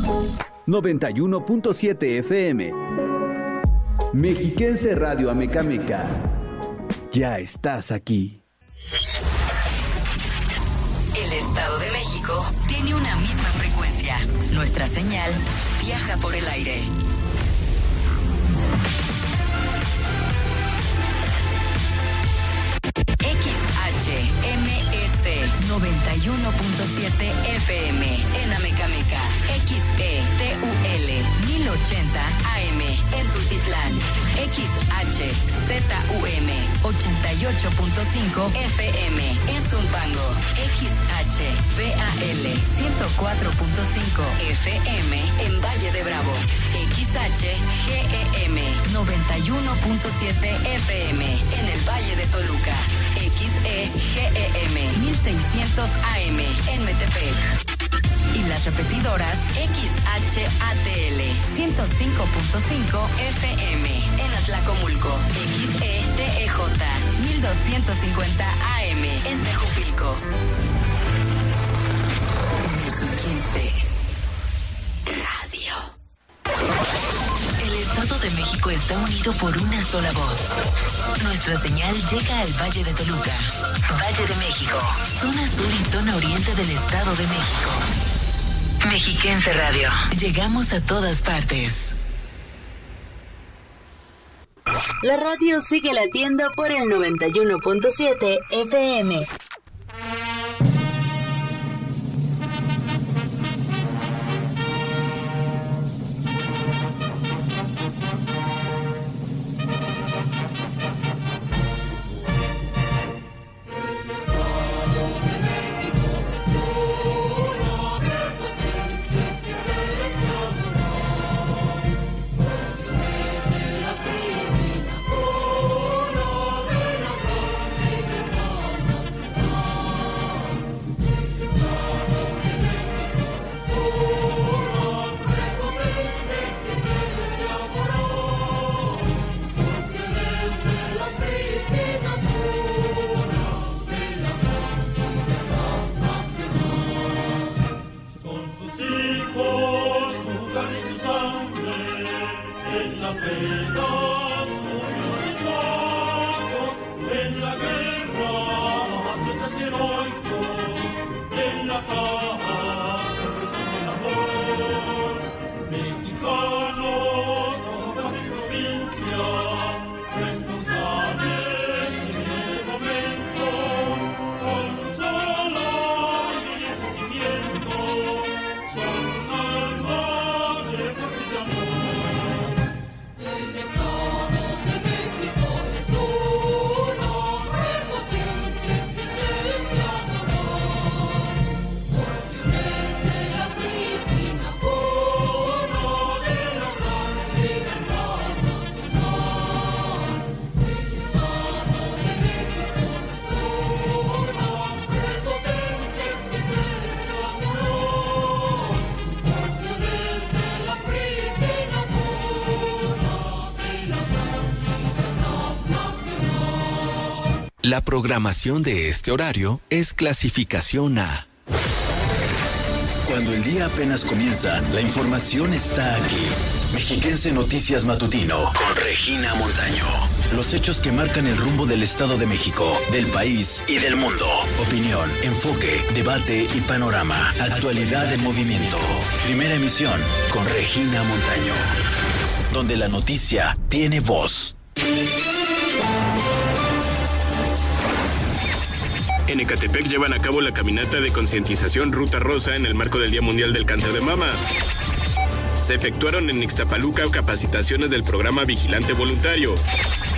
91.7 FM. Mexiquense Radio Amecameca. Ya estás aquí. El Estado de México tiene una misma frecuencia. Nuestra señal viaja por el aire. XHMS 91.7 FM en Amecameca. XETUL 1080 AM en Tultitlán. XHZUM 88.5 FM en Zumpango. XHVAL 104.5 FM en Valle de Bravo. XHGEM 91.7 FM en el Valle de Toluca. XEGEM 1600 AM en Metepec. Y las repetidoras XHATL 105.5 FM en Atlacomulco. XETEJ 1250 AM en Tejupilco. Mexiquense Radio. El Estado de México está unido por una sola voz. Nuestra señal llega al Valle de Toluca, Valle de México, zona sur y zona oriente del Estado de México. Mexiquense Radio. Llegamos a todas partes. La radio sigue latiendo por el 91.7 FM. La programación de este horario es clasificación A. Cuando el día apenas comienza, la información está aquí. Mexiquense Noticias Matutino con Regina Montaño. Los hechos que marcan el rumbo del Estado de México, del país y del mundo. Opinión, enfoque, debate y panorama. Actualidad en movimiento. Primera emisión con Regina Montaño. Donde la noticia tiene voz. En Ecatepec llevan a cabo la caminata de concientización Ruta Rosa en el marco del Día Mundial del Cáncer de Mama. Se efectuaron en Ixtapaluca capacitaciones del programa Vigilante Voluntario.